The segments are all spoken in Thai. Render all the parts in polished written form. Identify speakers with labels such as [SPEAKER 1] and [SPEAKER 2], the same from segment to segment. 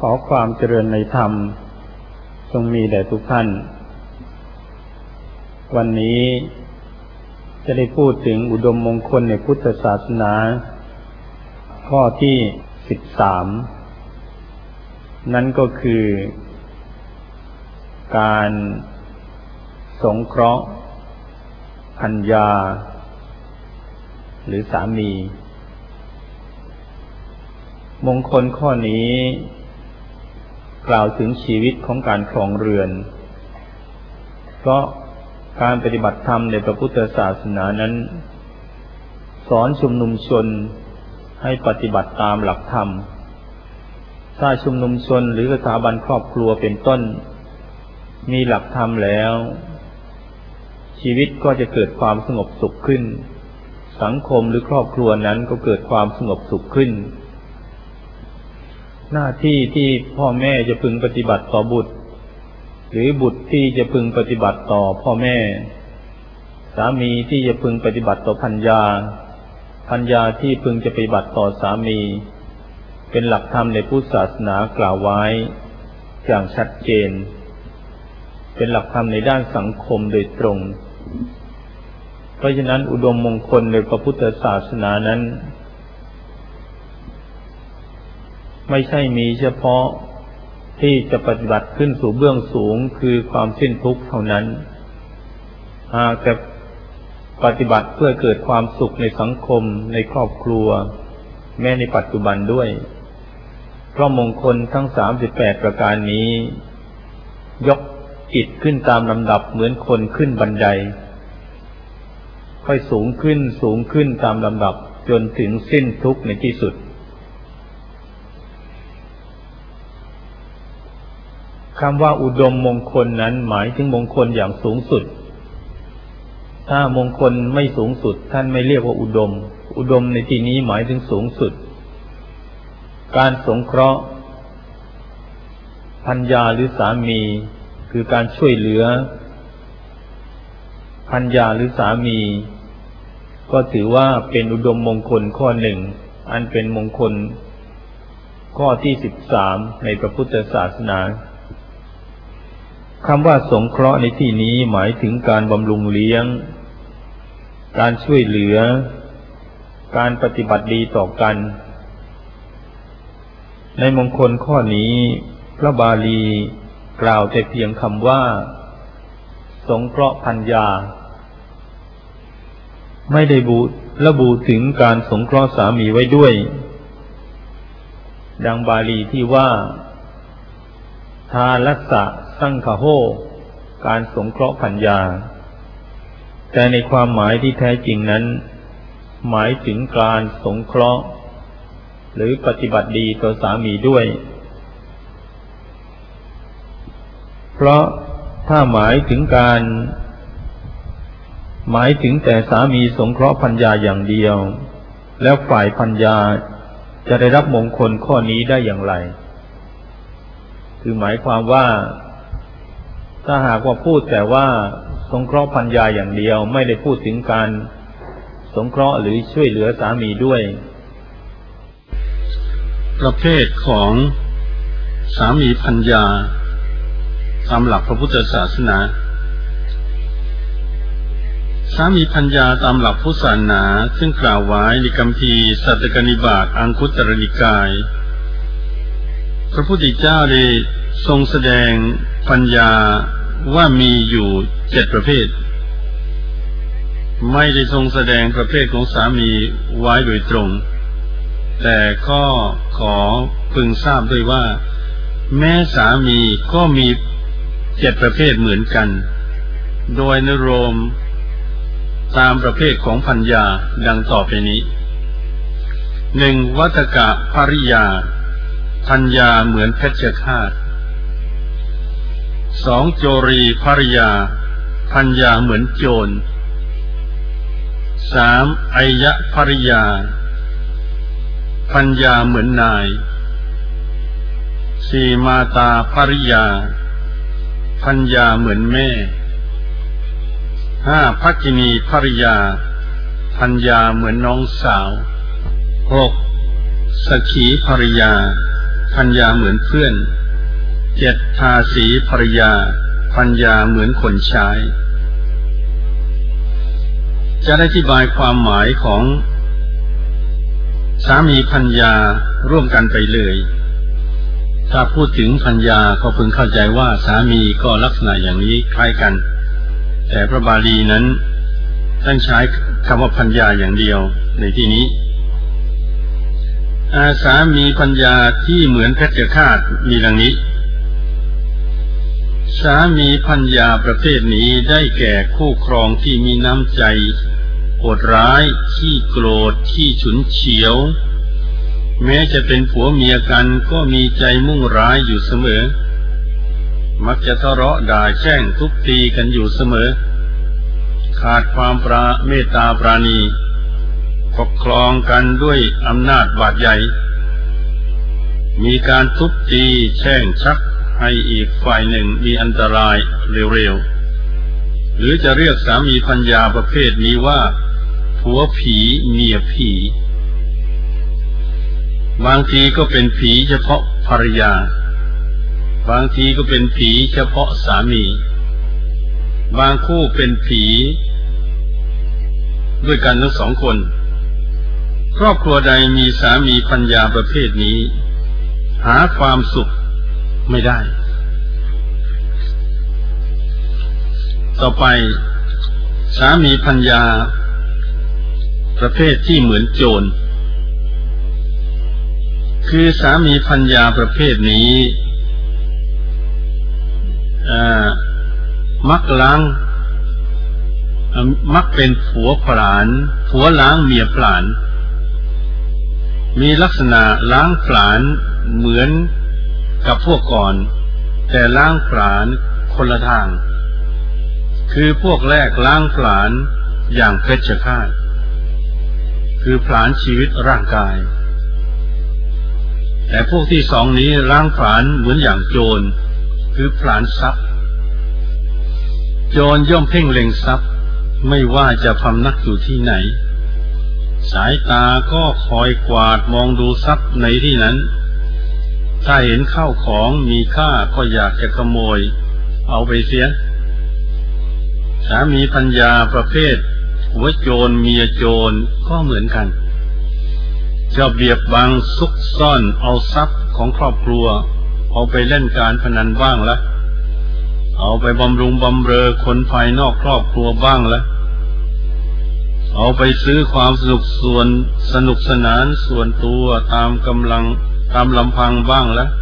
[SPEAKER 1] ขอความเจริญในธรรมจงมีแด่ทุกท่านวันนี้จะได้พูดถึงอุดมมงคลในพุทธศาสนาข้อที่13นั่นก็คือการสงเคราะห์ภรรยาหรือสามีมงคลข้อนี้กล่าวถึงชีวิตของการครองเรือนเพราะการปฏิบัติธรรมในพระพุทธศาสนานั้นสอนชุมนุมชนให้ปฏิบัติตามหลักธรรมถ้าชุมนุมชนหรือสถาบันครอบครัวเป็นต้นมีหลักธรรมแล้วชีวิตก็จะเกิดความสงบสุขขึ้นสังคมหรือครอบครัวนั้นก็เกิดความสงบสุขขึ้นหน้าที่ที่พ่อแม่จะพึงปฏิบัติต่อบุตรหรือบุตรที่จะพึงปฏิบัติต่อพ่อแม่สามีที่จะพึงปฏิบัติต่อภรรยาภรรยาที่พึงจะปฏิบัติต่อสามีเป็นหลักธรรมในพุทธศาสนากล่าวไว้อย่างชัดเจนเป็นหลักธรรมในด้านสังคมโดยตรงเพราะฉะนั้นอุดมมงคลในพระพุทธศาสนานั้นไม่ใช่มีเฉพาะที่จะปฏิบัติขึ้นสู่เบื้องสูงคือความสิ้นทุกข์เท่านั้นหากแต่ปฏิบัติเพื่อเกิดความสุขในสังคมในครอบครัวแม้ในปัจจุบันด้วยเพราะมงคลทั้ง38ประการนี้ยกจิตขึ้นตามลำดับเหมือนคนขึ้นบันไดค่อยสูงขึ้นตามลำดับจนถึงสิ้นทุกข์ในที่สุดคำว่าอุดมมงคลนั้นหมายถึงมงคลอย่างสูงสุดถ้ามงคลไม่สูงสุดท่านไม่เรียกว่าอุดมในที่นี้หมายถึงสูงสุดการสงเคราะห์ภรรยาหรือสามีคือการช่วยเหลือภรรยาหรือสามีก็ถือว่าเป็นอุดมมงคลข้อหนึ่งอันเป็นมงคลข้อที่13ในพระพุทธศาสนาคำว่าสงเคราะห์ในที่นี้หมายถึงการบำรุงเลี้ยงการช่วยเหลือการปฏิบัติดีต่อกันในมงคลข้อนี้พระบาลีกล่าวแต่เพียงคำว่าสงเคราะห์ภรรยาไม่ได้ระบุถึงการสงเคราะห์สามีไว้ด้วยดังบาลีที่ว่าทาลัสสะสังคโหการสงเคราะห์ภรรยาแต่ในความหมายที่แท้จริงนั้นหมายถึงการสงเคราะห์หรือปฏิบัติดีต่อสามีด้วยเพราะถ้าหมายถึงแต่สามีสงเคราะห์ภรรยาอย่างเดียวแล้วฝ่ายภรรยาจะได้รับมงคลข้อนี้ได้อย่างไรคือหมายความว่าถ้าหากว่าพูดแต่ว่าสงเคราะห์ภรรยาอย่างเดียวไม่ได้พูดถึงการสงเคราะห์หรือช่วยเหลือสามีด้วย
[SPEAKER 2] ประเภทของสามีภรรยาตามหลักพระพุทธศาสนาสามีภรรยาตามหลักพุทธศาสนาซึ่งกล่าวไว้ในคัมภีร์สัตตกนิบาตอังคุตตรนิกายพระพุทธเจ้าได้ทรงแสดงภรรยาว่ามีอยู่7ประเภทไม่ได้ทรงแสดงประเภทของสามีไว้โดยตรงแต่ก็ขอพึงทราบด้วยว่าแม้สามีก็มี7ประเภทเหมือนกันโดยอนุโลมตามประเภทของภรรยาดังต่อไปนี้ 1. วัฏกะภริยาภรรยาเหมือนเพชฌฆาต 2. โจรีภริยาภรรยาเหมือนโจร 3. อัยยะภริยาภรรยาเหมือนนาย 4. มาตาภริยาภรรยาเหมือนแม่ 5. ภักกินีภริยาภรรยาเหมือนน้องสาว 6. สักขีภริยาภพัญญาเหมือนเพื่อน7ทาสีภริยาพัญญาเหมือนคนใช้จะได้อธิบายความหมายของสามีพัญญาร่วมกันไปเลยถ้าพูดถึงพัญญาก็พึงเข้าใจว่าสามีก็ลักษณะอย่างนี้คล้ายกันแต่พระบาลีนั้นท่านใช้คำว่าพัญญาอย่างเดียวในที่นี้สามีพัญญาที่เหมือนเพชฌฆาตมีดังนี้สามีพัญญาประเภทนี้ได้แก่คู่ครองที่มีน้ำใจโหดร้ายขี้โกรธขี้ฉุนเฉียวแม้จะเป็นผัวเมียกันก็มีใจมุ่งร้ายอยู่เสมอมักจะทะเลาะด่าแช่งทุบตีกันอยู่เสมอขาดความเมตตาปราณีปกครองกันด้วยอำนาจบาดใหญ่มีการทุบตีแช่งชักให้อีกฝ่ายหนึ่งมีอันตรายเร็วๆหรือจะเรียกสามีพัญญาประเภทนี้ว่าผัวผีเมียผีบางทีก็เป็นผีเฉพาะภรรยาบางทีก็เป็นผีเฉพาะสามีบางคู่เป็นผีด้วยกันทั้งสองคนครอบครัวใดมีสามีพัญญาประเภทนี้หาความสุขไม่ได้ต่อไปสามีพัญญาประเภทที่เหมือนโจรคือสามีพัญญาประเภทนี้มักเป็นผัวผลาญผัวล้างเมียผลาญมีลักษณะล้างผลาญเหมือนกับพวกก่อนแต่ล้างผลาญคนละทางคือพวกแรกล้างผลาญอย่างเพชฌฆาตคือผลาญชีวิตร่างกายแต่พวกที่สองนี้ล้างผลาญเหมือนอย่างโจรคือผลาญทรัพย์โจรย่อมเพ่งเล็งทรัพย์ไม่ว่าจะพำนักอยู่ที่ไหนสายตาก็คอยกวาดมองดูทรัพย์ในที่นั้นถ้าเห็นข้าวของมีค่าก็อยากจะขโมยเอาไปเสียสามีพัญญาประเภทหัวโจรเมียโจรก็เหมือนกันจะเบียบบังซุกซ่อนเอาทรัพย์ของครอบครัวเอาไปเล่นการพนันบ้างละเอาไปบำรุงบำเรอคนภายนอกครอบครัวบ้างละเอาไปซื้อความสนุกสนานส่วนตัวตามกำลังตามลำพังบ้างละ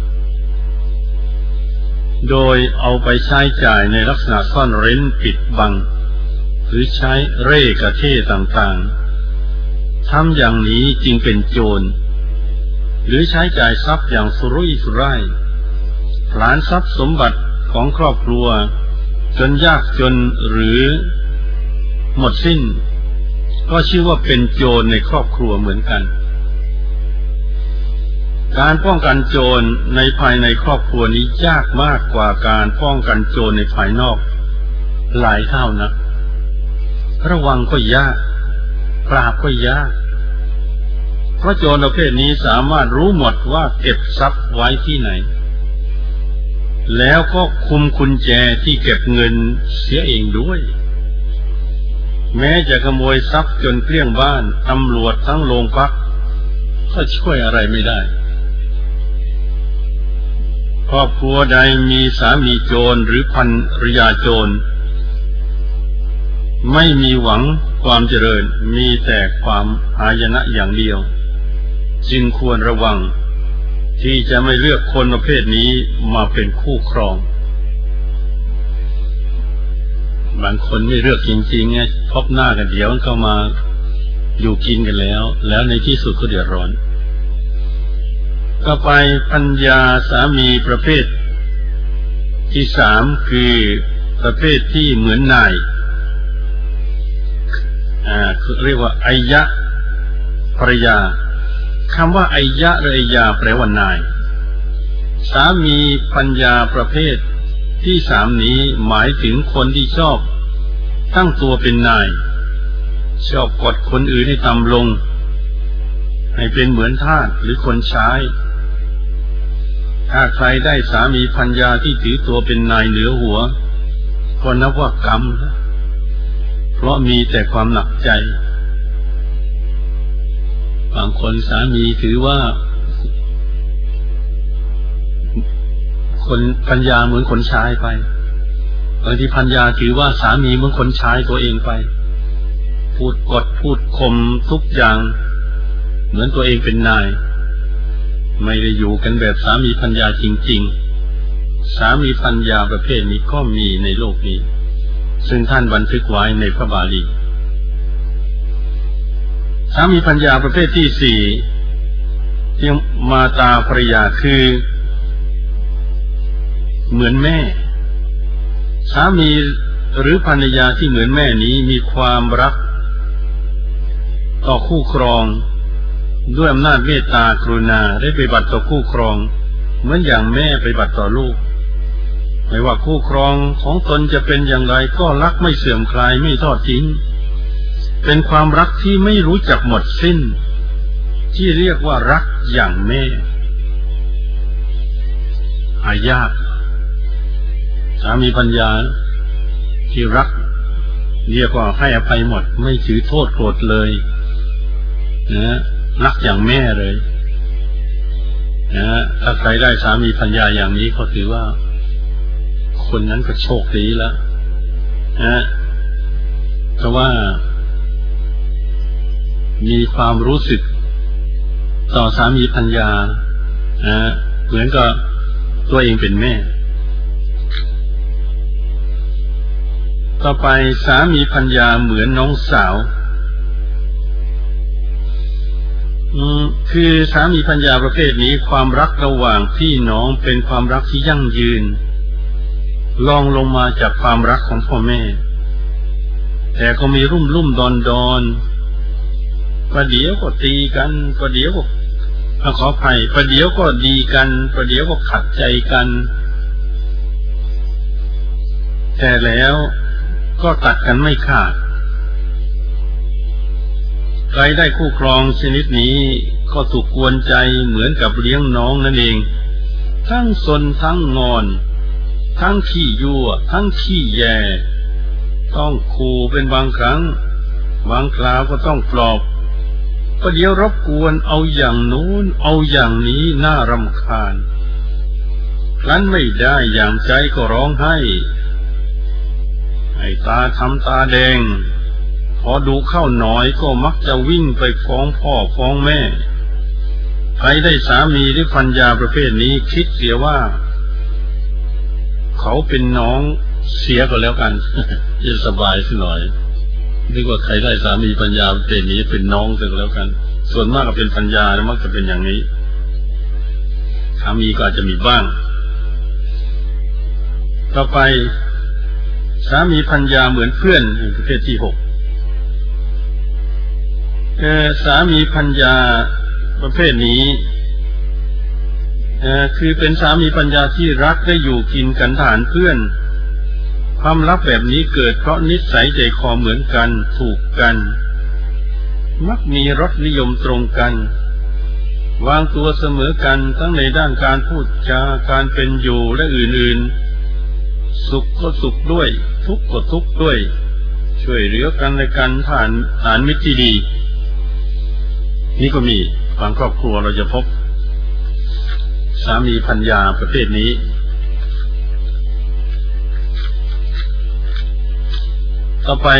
[SPEAKER 2] โดยเอาไปใช้จ่ายในลักษณะซ่อนเร้นปิดบังหรือใช้เร่กระเท่ต่างๆทำอย่างนี้จึงเป็นโจรหรือใช้จ่ายทรัพย์อย่างสุรุ่ยสุร่ายผลาญทรัพย์สมบัติของครอบครัวจนยากจนหรือหมดสิ้นก็ชื่อว่าเป็นโจรในครอบครัวเหมือนกันการป้องกันโจรในภายในครอบครัวนี้ยากมากกว่าการป้องกันโจรในภายนอกหลายเท่านักระวังก็ยากปราบก็ยากเพราะโจรประเภทนี้สามารถรู้หมดว่าเก็บทรัพย์ไว้ที่ไหนแล้วก็คุมกุญแจที่เก็บเงินเสียเองด้วยแม้จะขโมยทรัพย์จนเกลี้ยงบ้านตำรวจทั้งโรงพักก็ช่วยอะไรไม่ได้ครอบครัวใดมีสามีโจรหรือภรรยาโจรไม่มีหวังความเจริญมีแต่ความหายนะอย่างเดียวจึงควรระวังที่จะไม่เลือกคนประเภทนี้มาเป็นคู่ครองบางคนไม่เลือกจริงๆไงพบหน้ากันเดี๋ยวเข้ามาอยู่กินกันแล้วในที่สุดก็เดือดร้อนต่อไปพัญญาสามีประเภทที่สามคือประเภทที่เหมือนนายเรียกว่าอัยยะภรรยาคำว่าอัยยะหรืออัยยาแปลว่านายสามีพัญญาประเภทที่สามนี้หมายถึงคนที่ชอบตั้งตัวเป็นนายชอบกดคนอื่นให้ต่ำลงให้เป็นเหมือนทาสหรือคนใช้ถ้าใครได้สามีภรรยาที่ถือตัวเป็นนายเหนือหัวก็นับว่ากรรมนะเพราะมีแต่ความหนักใจบางคนสามีถือว่าคนภรรยาเหมือนคนชายไปบางทีภรรยาถือว่าสามีเหมือนคนชายตัวเองไปพูดกดพูดข่มทุกอย่างเหมือนตัวเองเป็นนายไม่ได้อยู่กันแบบสามีภรรยาจริงๆสามีภรรยาประเภทนี้ก็มีในโลกนี้ซึ่งท่านบันทึกไว้ในพระบาลีสามีภรรยาประเภทที่สี่ที่มาตาภรรยาคือเหมือนแม่สามีหรือภรรยาที่เหมือนแม่นี้มีความรักต่อคู่ครองด้วยอำนาจเมตตากรุณาได้ปฏิบัติต่อคู่ครองเหมือนอย่างแม่ปฏิบัติต่อลูกไม่ว่าคู่ครองของตนจะเป็นอย่างไรก็รักไม่เสื่อมคลายไม่ทอดทิ้งเป็นความรักที่ไม่รู้จักหมดสิ้นที่เรียกว่ารักอย่างแม่หายากสามีภรรยาที่รักเรียกว่าให้อภัยหมดไม่ถือโทษโกรธเลยนะรักอย่างแม่เลยนะถ้าใครได้สามีภรรยาอย่างนี้ก็ถือว่าคนนั้นก็โชคดีแล้วนะเพราะว่ามีความรู้สึกต่อสามีภรรยานะเหมือนกับตัวเองเป็นแม่ต่อไปสามีภรรยาเหมือนน้องสาวคือสามีภรรยาประเภทนี้ความรักระหว่างพี่น้องเป็นความรักที่ยั่งยืนรองลงมาจากความรักของพ่อแม่แต่ก็มีรุ่มดอนประเดี๋ยวก็ตีกันประเดี๋ยวก็ขออภัยประเดี๋ยวก็ดีกันประเดี๋ยวก็ขัดใจกันแต่แล้วก็ตัดกันไม่ขาดใครได้คู่ครองชนิดนี้ก็ถูกกวนใจเหมือนกับเลี้ยงน้องนั่นเองทั้งซนทั้งงอนทั้งขี้ยั่วทั้งขี้แย่ต้องขู่เป็นบางครั้งบางคราวก็ต้องปลอบประเดี๋ยวรบกวนเอาอย่างนู้นเอาอย่างนี้น่ารำคาญครั้นไม่ได้อย่างใจก็ร้องไห้ตาทำตาแดงพอดูเข้าหน่อยก็มักจะวิ่งไปฟ้องพ่อฟ้องแม่ใครได้สามีหรือภรรยาประเภทนี้คิดเสียว่าเขาเป็นน้องเสียก็แล้วกันจะสบายสักหน่อยนึกว่าใครได้สามีภรรยาประเภทนี้เป็นน้องก็แล้วกันส่วนมากก็เป็นภรรยามักจะเป็นอย่างนี้สามีก็อาจจะมีบ้างต่อไปสามีภรรยาเหมือนเพื่อนประเภทที่6สามีภรรยาประเภทนี้คือเป็นสามีภรรยาที่รักได้อยู่กินกันฐานเพื่อนความรักแบบนี้เกิดเพราะนิสัยใจคอเหมือนกันถูกกันมักมีรสนิยมตรงกันวางตัวเสมอกันทั้งในด้านการพูดจาการเป็นอยู่และอื่นๆสุขก็สุขด้วยทุกข์ก็ทุกข์ด้วยช่วยเหลือกันในการฐานมิตรที่ดีนี่ก็มีบางครอบครัวเราจะพบสามีภรรยาประเภทนี้ต่อไป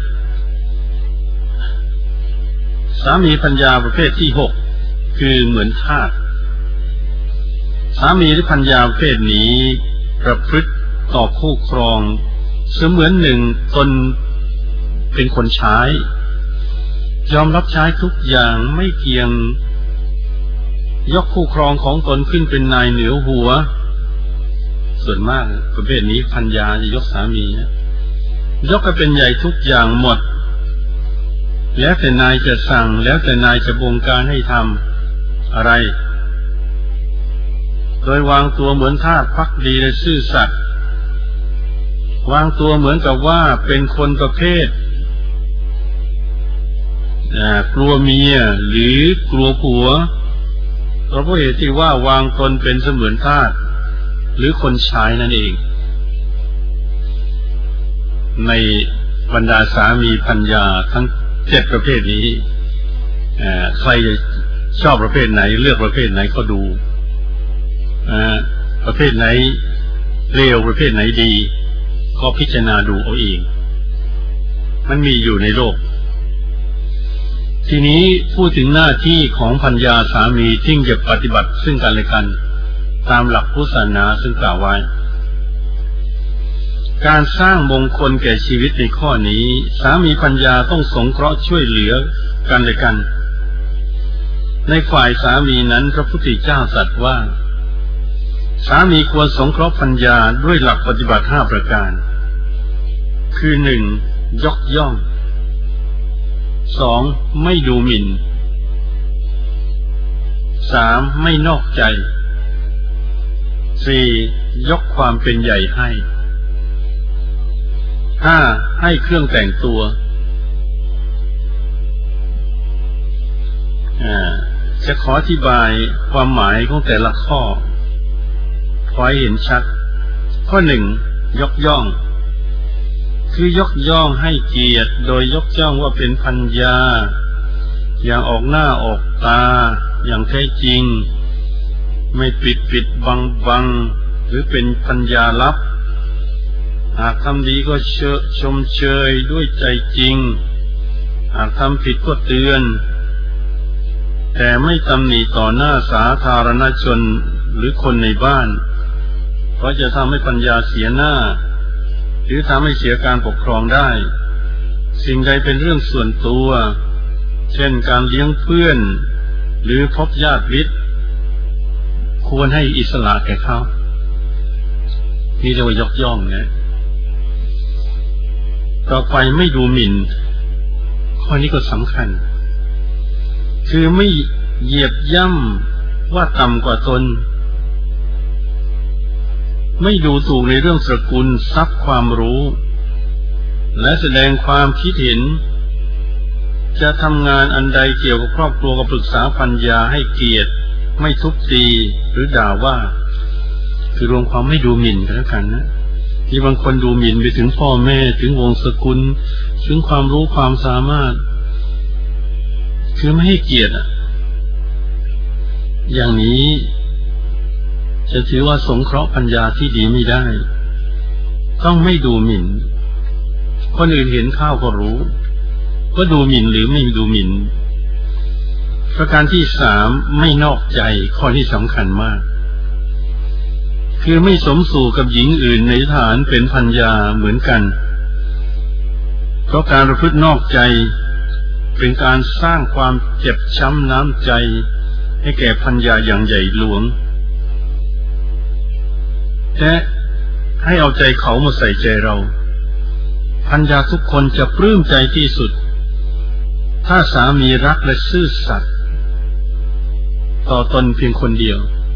[SPEAKER 2] สามีภรรยาประเภทที่6คือเหมือนทาสสามีหรือภรรยาประเภทนี้ประพฤติต่อคู่ครองเสมือนหนึ่งตนเป็นคนใช้ยอมรับใช้ทุกอย่างไม่เกี่ยงยกคู่ครองของตนขึ้นเป็นนายเหนือหัวส่วนมากประเภทนี้ภรรยาจะยกสามียกให้เป็นใหญ่ทุกอย่างหมดแล้วแต่นายจะสั่งแล้วแต่นายจะบงการให้ทำอะไรโดยวางตัวเหมือนทาสภักดีและซื่อสัตย์วางตัวเหมือนกับว่าเป็นคนประเภทกลัวเมียหรือกลัวผัวเพราะเหตุที่ว่าวางตนเป็นเสมือนทาสหรือคนใช้นั่นเองในบรรดาสามีภรรยาทั้ง7ประเภทนี้ใครจะชอบประเภทไหนเลือกประเภทไหนก็ดูประเภทไหนเลวประเภทไหนดีก็พิจารณาดูเอาเองมันมีอยู่ในโลกทีนี้พูดถึงหน้าที่ของภรรยาสามีที่จะปฏิบัติซึ่งกันและกันตามหลักพุทธศาสนาซึ่งกล่าวไว้การสร้างมงคลแก่ชีวิตในข้อนี้สามีภรรยาต้องสงเคราะห์ช่วยเหลือกันและกันในฝ่ายสามีนั้นพระพุทธเจ้าตรัสว่าสามีควรสงเคราะห์ภรรยาด้วยหลักปฏิบัติ5ประการคือ 1. ยกย่อง 2. ไม่ดูหมิ่น 3. ไม่นอกใจ 4. ยกความเป็นใหญ่ให้ 5. ให้เครื่องแต่งตัวจะขออธิบายความหมายของแต่ละข้อขอให้เห็นชัดข้อ 1. ยกย่องคือยกย่องให้เกียรติโดยยกย่องว่าเป็นภรรยาอย่างออกหน้าออกตาอย่างแท้จริงไม่ปิดบังหรือเป็นภรรยาลับหากทำดีก็ชมเชยด้วยใจจริงหากทำผิดก็เตือนแต่ไม่ตำหนิต่อหน้าสาธารณชนหรือคนในบ้านเพราะจะทำให้ปัญญาเสียหน้าหรือทำให้เสียการปกครองได้สิ่งใดเป็นเรื่องส่วนตัวเช่นการเลี้ยงเพื่อนหรือพบญาติมิตรควรให้อิสระแก่เขานี่เรียกว่ายกย่องนะต่อไปไม่ดูหมิ่นข้อนี้ก็สำคัญคือไม่เหยียบย่ำว่าต่ำกว่าตนไม่ดูถูกในเรื่องตระกูลทรัพย์ความรู้และแสดงความคิดเห็นจะทำงานอันใดเกี่ยวกับครอบครัวก็ปรึกษาภรรยาให้เกียรติไม่ทุบตีหรือด่าว่าคือรวมความไม่ดูหมิ่นกันแล้วกันนะที่บางคนดูหมิ่นไปถึงพ่อแม่ถึงวงศ์สกุลถึงความรู้ความสามารถคือไม่ให้เกียรติอย่างนี้จะถือว่าสงเคราะห์ปัญญาที่ดีไม่ได้ต้องไม่ดูหมิ่นคนอื่นเห็นข้าวก็รู้ว่าดูหมิ่นหรือไม่ดูหมิ่นประการที่ 3ไม่นอกใจข้อที่สำคัญมากคือไม่สมสู่กับหญิงอื่นในฐานเป็นภรรยาเหมือนกันเพราะการประพฤตินอกใจเป็นการสร้างความเจ็บช้ำน้ำใจให้แก่ภรรยาอย่างใหญ่หลวงและให้เอาใจเขามาใส่ใจเราภรรยาทุกคนจะปลื้มใจที่สุดถ้าสามีรักและซื่อสัตย์ต่อตนเพียงคนเดียว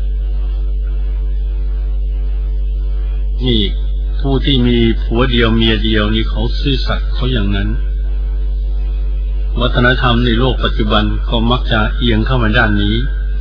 [SPEAKER 2] นี่ผู้ที่มีผัวเดียวเมียเดียวนี่เขาซื่อสัตย์เขาอย่างนั้นวัฒนธรรมในโลกปัจจุบันก็มักจะเอียงเข้ามาด้านนี้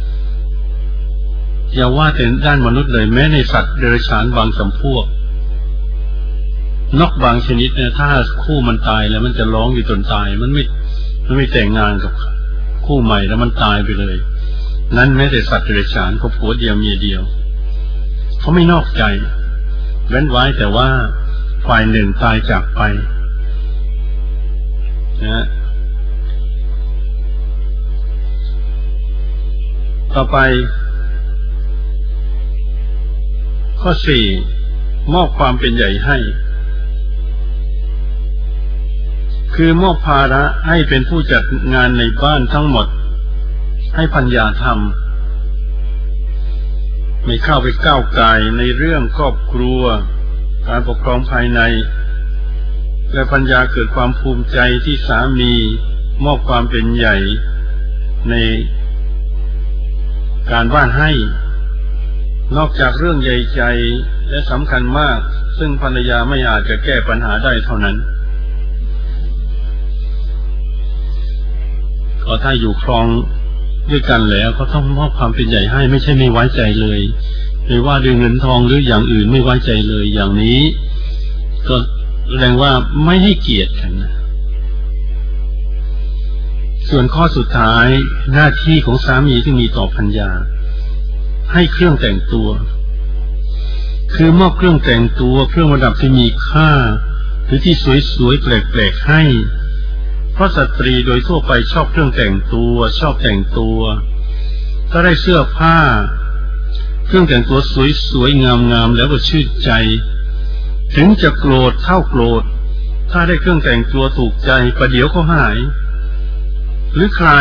[SPEAKER 2] อย่าว่าแต่ด้านมนุษย์เลยแม้ในสัตว์เดรัจฉานบางจำพวกนกบางชนิดเนี่ยถ้าคู่มันตายแล้วมันจะร้องอยู่จนตายมันไม่แต่งงานกับคู่ใหม่แล้วมันตายไปเลยนั้นแม้แต่สัตว์เดรัจฉานก็ผัวเดียวเมียเดียวเขาไม่นอกใจเว้นไว้แต่ว่าฝ่ายหนึ่งตายจากไปนะต่อไปข้อ 4มอบความเป็นใหญ่ให้คือมอบภาระให้เป็นผู้จัดงานในบ้านทั้งหมดให้ภรรยาทำไม่เข้าไปก้าวไก่ในเรื่องครอบครัวการปกครองภายในและภรรยาเกิดความภูมิใจที่สามีมอบความเป็นใหญ่ในการบ้านให้นอกจากเรื่องใหญ่ใจและสำคัญมากซึ่งภรรยาไม่อาจจะแก้ปัญหาได้เท่านั้นก็ถ้าอยู่ครองด้วยกันแล้วก็ต้องมอบความเป็นใหญ่ให้ไม่ใช่ไม่ไว้ใจเลยไม่ว่าด้วยเงินทองหรืออย่างอื่นไม่ไว้ใจเลยอย่างนี้ก็แสดงว่าไม่ให้เกียรติกันนะส่วนข้อสุดท้ายหน้าที่ของสามีที่มีต่อภรรยาให้เครื่องแต่งตัวคือมอบเครื่องแต่งตัวเครื่องประดับที่มีค่าหรือที่สวยๆแปลกๆให้เพราะสตรีโดยทั่วไปชอบเครื่องแต่งตัวชอบแต่งตัวถ้าได้เสื้อผ้าเครื่องแต่งตัวสวยๆงามๆแล้วก็ชื่นใจถึงจะโกรธเท่าโกรธถ้าได้เครื่องแต่งตัวถูกใจประเดี๋ยวก็หายหรือใคร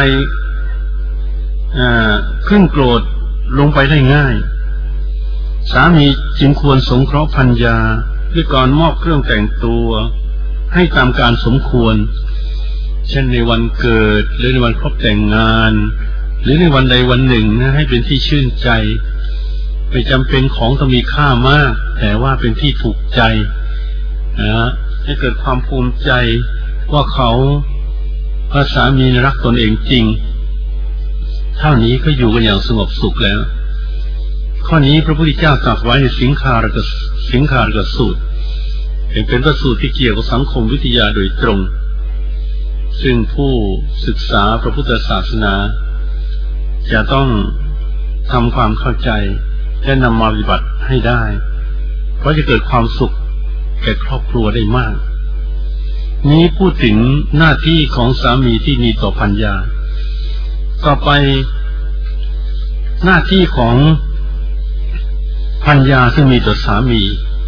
[SPEAKER 2] ขึ้นโกรธลงไปได้ง่ายสามีจึงควรสงเคราะห์ภรรยาด้วยการมอบเครื่องแต่งตัวให้ตามการสมควรเช่นในวันเกิดหรือในวันครบแต่งงานหรือในวันใดวันหนึ่งนะให้เป็นที่ชื่นใจไม่จำเป็นของต้องมีค่ามากแต่ว่าเป็นที่ถูกใจนะให้เกิดความภูมิใจว่าเขาพระสามีรักตนเองจริงเท่านี้ก็อยู่กันอย่างสงบสุขแล้วข้อนี้พระพุทธเจ้าตรัสไว้ในสิงคารกสูตรเป็นพระสูตรที่เกี่ยวกับสังคมวิทยาโดยตรงซึ่งผู้ศึกษาพระพุทธศาสนาจะต้องทำความเข้าใจและนำมาปฏิบัติให้ได้เพราะจะเกิดความสุขแก่ครอบครัวได้มากนี้พูดถึงหน้าที่ของสามีที่มีต่อภรรยาต่อไปหน้าที่ของภรรยาซึ่งมีต่อสามี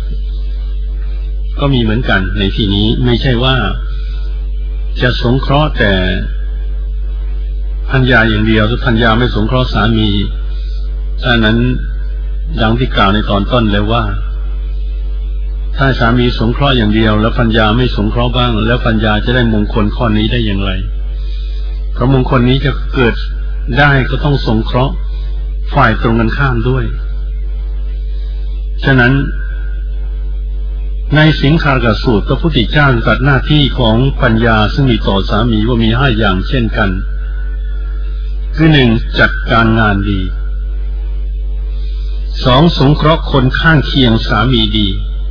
[SPEAKER 2] ก็มีเหมือนกันในที่นี้ไม่ใช่ว่าจะสงเคราะห์แต่ภรรยาอย่างเดียวถ้าภรรยาไม่สงเคราะห์สามีถ้านั้นดังที่กล่าวในตอนต้นแล้วว่าถ้าสามีสงเคราะห์อย่างเดียวแล้วภรรยาไม่สงเคราะห์บ้างแล้วภรรยาจะได้มงคลข้อนี้ได้อย่างไรเพราะมงคลนี้จะเกิดได้ก็ต้องสงเคราะห์ฝ่ายตรงกันข้ามด้วยฉะนั้นในสิงคารกสูตรพระพุทธเจ้าตรัสหน้าที่ของภรรยาซึ่งมีต่อสามีว่ามี5อย่างเช่นกันคือ 1. จัดการงานดี 2. สงเคราะห์คนข้างเคียงสามีดี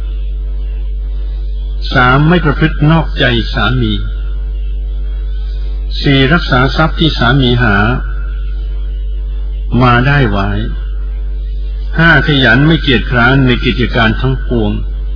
[SPEAKER 2] 3. ไม่ประพฤตินอกใจสามี 4. รักษาทรัพย์ที่สามีหามาได้ไว้ 5. ขยันไม่เกียจคร้านในกิจการทั้งปวง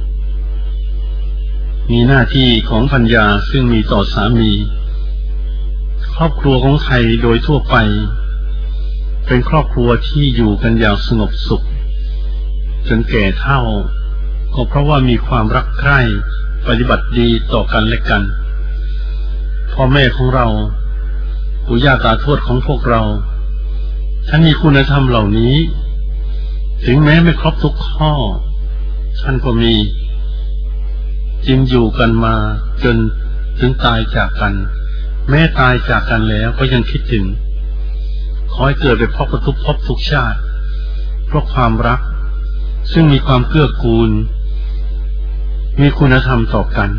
[SPEAKER 2] มีหน้าที่ของภรรยาซึ่งมีต่อสามีครอบครัวของไทยโดยทั่วไปเป็นครอบครัวที่อยู่กันอย่างสงบสุขจนแก่เฒ่าก็เพราะว่ามีความรักใคร่ปฏิบัติดีต่อกันและกันพ่อแม่ของเราปู่ย่าตาทวดของพวกเราท่านมีคุณธรรมเหล่านี้ถึงแม้ไม่ครบทุกข้อท่านก็มีจึงอยู่กันมาจนถึงตายจากกันแม้ตายจากกันแล้วก็ยังคิดถึงขอให้เกิดไปพบกันทุกภพทุกชาติเพราะความรักซึ่งมีความเกื้อกูลมีคุณธรรมต่อกัน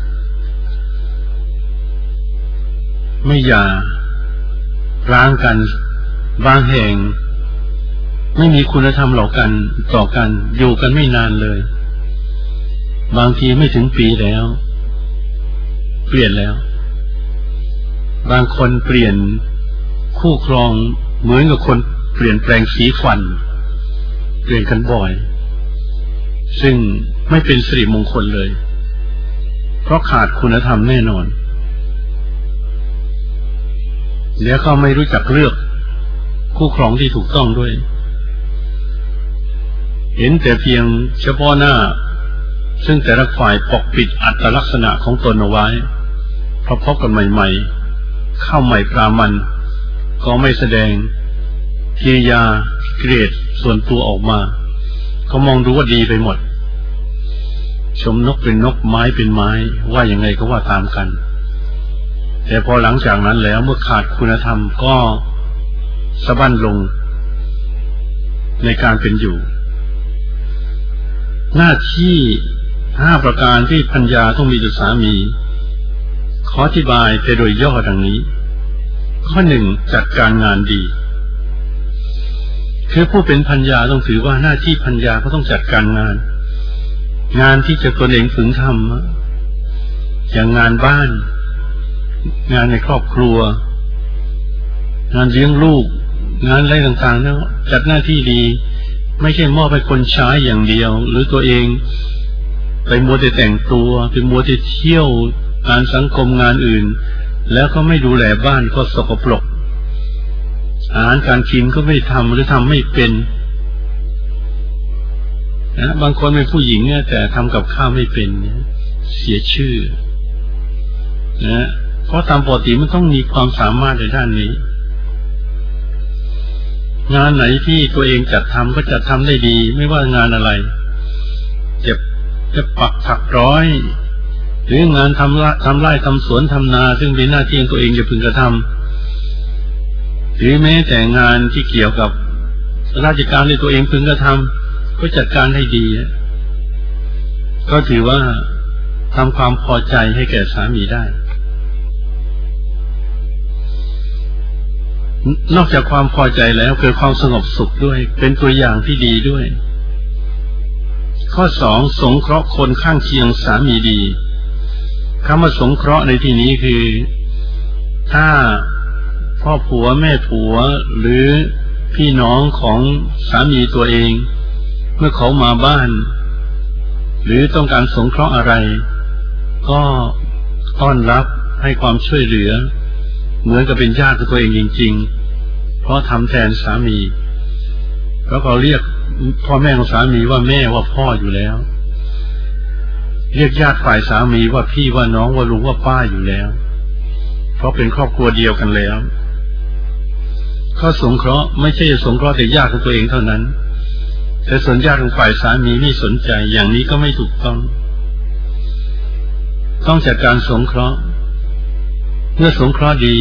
[SPEAKER 2] ไม่หย่าร้างกันบางแห่งไม่มีคุณธรรมเหล่ากันต่อกันอยู่กันไม่นานเลยบางทีไม่ถึงปีแล้วเปลี่ยนแล้วบางคนเปลี่ยนคู่ครองเหมือนกับคนเปลี่ยนแปลงสีฟันเปลี่ยนกันบ่อยซึ่งไม่เป็นสิริมงคลเลยเพราะขาดคุณธรรมแน่นอนแล้วก็ไม่รู้จักเลือกคู่ครองที่ถูกต้องด้วยเห็นแต่เพียงเฉพาะหน้าซึ่งแต่ละฝ่ายปกปิดอัตลักษณะของตนเอาไว้พอพบกันใหม่ๆเข้าใหม่ปรามันก็ไม่แสดงกิริยาเกลียดส่วนตัวออกมาเขามองดูว่าดีไปหมดชมนกเป็นนกไม้เป็นไม้ว่ายังไงก็ว่าตามกันแต่พอหลังจากนั้นแล้วเมื่อขาดคุณธรรมก็สะบั้นลงในการเป็นอยู่หน้าที่5ประการที่ภรรยาต้องมีต่อสามีขออธิบายแต่โดยย่อดังนี้ข้อ 1. จัดการงานดีคือผู้เป็นภรรยาต้องถือว่าหน้าที่ภรรยาก็ต้องจัดการงานที่จะตนเองพึงทำอย่างงานบ้านงานในครอบครัวงานเลี้ยงลูกงานอะไรต่างๆแล้วจัดหน้าที่ดีไม่ใช่มอบให้คนใช้อย่างเดียวหรือตัวเองไปมัวแต่แต่งตัวไปมัวแต่เที่ยวงานสังคมงานอื่นแล้วก็ไม่ดูแลบ้านก็สกปรกอาหารการกินก็ไม่ทำหรือทำไม่เป็นนะบางคนเป็นผู้หญิงเนี่ยแต่ทำกับข้าวไม่เป็นเสียชื่อนะเพราะตามปกติมันต้องมีความสามารถในด้านนี้งานไหนที่ตัวเองจัดทำก็จะทำได้ดีไม่ว่างานอะไรจะปักถักร้อยหรืองานทำไร่ทำสวนทำนาซึ่งเป็นหน้าที่ของตัวเองจะพึงกระทำหรือแม้แต่งานที่เกี่ยวกับราชการที่ตัวเองพึงกระทำก็จัดการให้ดีก็ถือว่าทำความพอใจให้แก่สามีได้นอกจากความพอใจแล้วเกิดความสงบสุขด้วยเป็นตัวอย่างที่ดีด้วยข้อสองสงเคราะห์คนข้างเคียงสามีดีคำว่าสงเคราะห์ในที่นี้คือถ้าพ่อผัวแม่ผัวหรือพี่น้องของสามีตัวเองเมื่อเขามาบ้านหรือต้องการสงเคราะห์อะไรก็ต้อนรับให้ความช่วยเหลือเหมือนกับเป็นญาติของตัวเองจริงๆเพราะทำแทนสามีแล้วก็เรียกพ่อแม่ของสามีว่าแม่ว่าพ่ออยู่แล้วเรียกญาติฝ่ายสามีว่าพี่ว่าน้องว่าลุงว่าป้าอยู่แล้วเพราะเป็นครอบครัวเดียวกันแล้วข้อสงเคราะห์ไม่ใช่จะสงเคราะห์แต่ญาติของตัวเองเท่านั้นแต่ส่วนญาติของฝ่ายสามีไม่สนใจอย่างนี้ก็ไม่ถูกต้องจัดการสงเคราะห์เมื่อสงเคราะห์ดี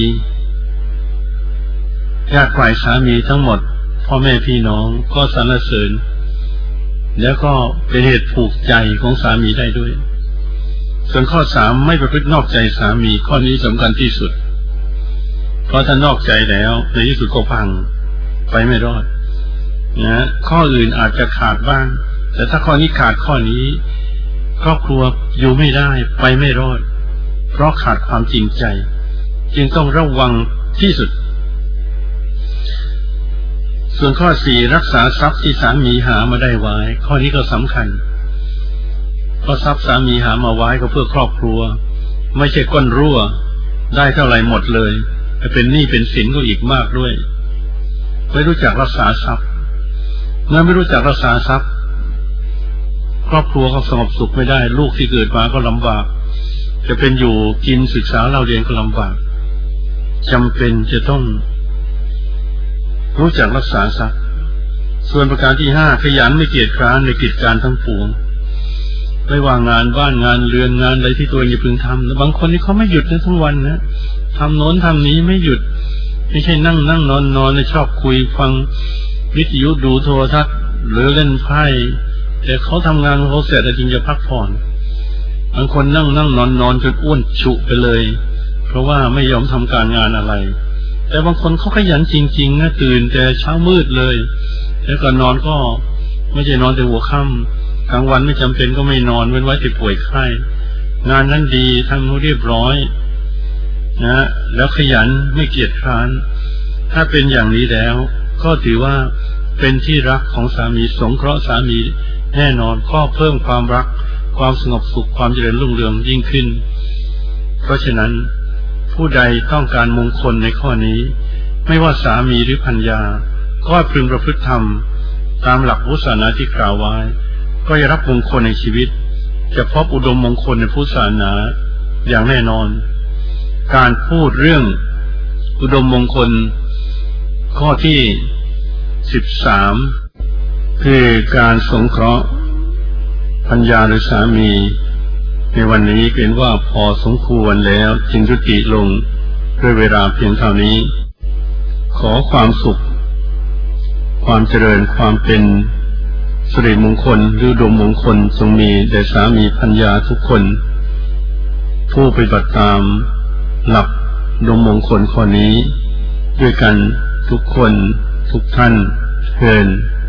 [SPEAKER 2] ญาติฝ่ายสามีทั้งหมดพ่อแม่พี่น้องก็สรรเสริญแล้วก็เป็นเหตุผูกใจของสามีได้ด้วยส่วนข้อสามไม่ประพฤตินอกใจสามีข้อนี้สำคัญที่สุดเพราะถ้านอกใจแล้วในที่สุดก็พังไปไม่รอดนะข้ออื่นอาจจะขาดบ้างแต่ถ้าข้อนี้ขาดข้อนี้ครอบครัวอยู่ไม่ได้ไปไม่รอดเพราะขาดความจริงใจจึงต้องระวังที่สุดส่วนข้อสี่รักษาทรัพย์ที่สามีหามาได้ไว้ข้อนี้ก็สำคัญเพราะทรัพย์สามีหามาไว้ก็เพื่อครอบครัวไม่ใช่ก้นรั่วได้เท่าไรหมดเลยเป็นหนี้เป็นสินก็อีกมากด้วยไม่รู้จักรักษาทรัพย์เมื่อไม่รู้จักรักษาทรัพย์ครอบครัวก็สงบสุขไม่ได้ลูกที่เกิดมาก็ลำบากจะเป็นอยู่กินศึกษาเราเรียนก็ลำบากจำเป็นจะต้องรู้จักรักษาทรัพย์ส่วนประการที่ห้าขยันไม่เกียจคร้านในกิจการทั้งปวงไม่ว่างานบ้านงานเรือนงานอะไรที่ตัวเองจะพึงทำบางคนนี่เขาไม่หยุดนะทั้งวันนะทำโน้นทำนี้ไม่หยุดไม่ใช่นั่งนอนชอบคุยฟังวิทยุดูโทรทัศน์หรือเล่นไพ่แต่เขาทำงานเขาเสร็จแล้วจึงจะพักผ่อนบางคนนั่งนอนจนอ้วนฉุไปเลยเพราะว่าไม่ยอมทำการงานอะไรแต่บางคนเขาขยันจริงๆนะตื่นแต่เช้ามืดเลยแล้วก็นอนก็ไม่ใช่นอนแต่หัวค่ำกลางวันไม่จำเป็นก็ไม่นอนเว้นไว้แต่ป่วยไข้งานนั้นดีทำเรียบร้อยนะแล้วขยันไม่เกียจคร้านถ้าเป็นอย่างนี้แล้วก็ถือว่าเป็นที่รักของสามีสงเคราะห์สามีแน่นอนก็เพิ่มความรักความสงบสุขความเจริญรุ่งเรืองยิ่งขึ้นเพราะฉะนั้นผู้ใดต้องการมงคลในข้อนี้ไม่ว่าสามีหรือภรรยาก็พึงประพฤติธรรมตามหลักพุทธศาสนาที่กล่าวไว้ก็จะรับมงคลในชีวิตจะพบอุดมมงคลในพุทธศาสนาอย่างแน่นอนการพูดเรื่องอุดมมงคลข้อที่13คือการสงเคราะห์ภรรยาหรือสามีในวันนี้เป็นว่าพอสมควรแล้วจึงยุติลงด้วยเวลาเพียงเท่านี้ขอความสุขความเจริญความเป็นสิริมงคลหรืออุดมมงคลจงมีแด่สามีภรรยาทุกคนผู้ปฏิบัติตามหลักอุดมมงคลข้อนี้ด้วยกันทุกคนทุกท่านเชิญ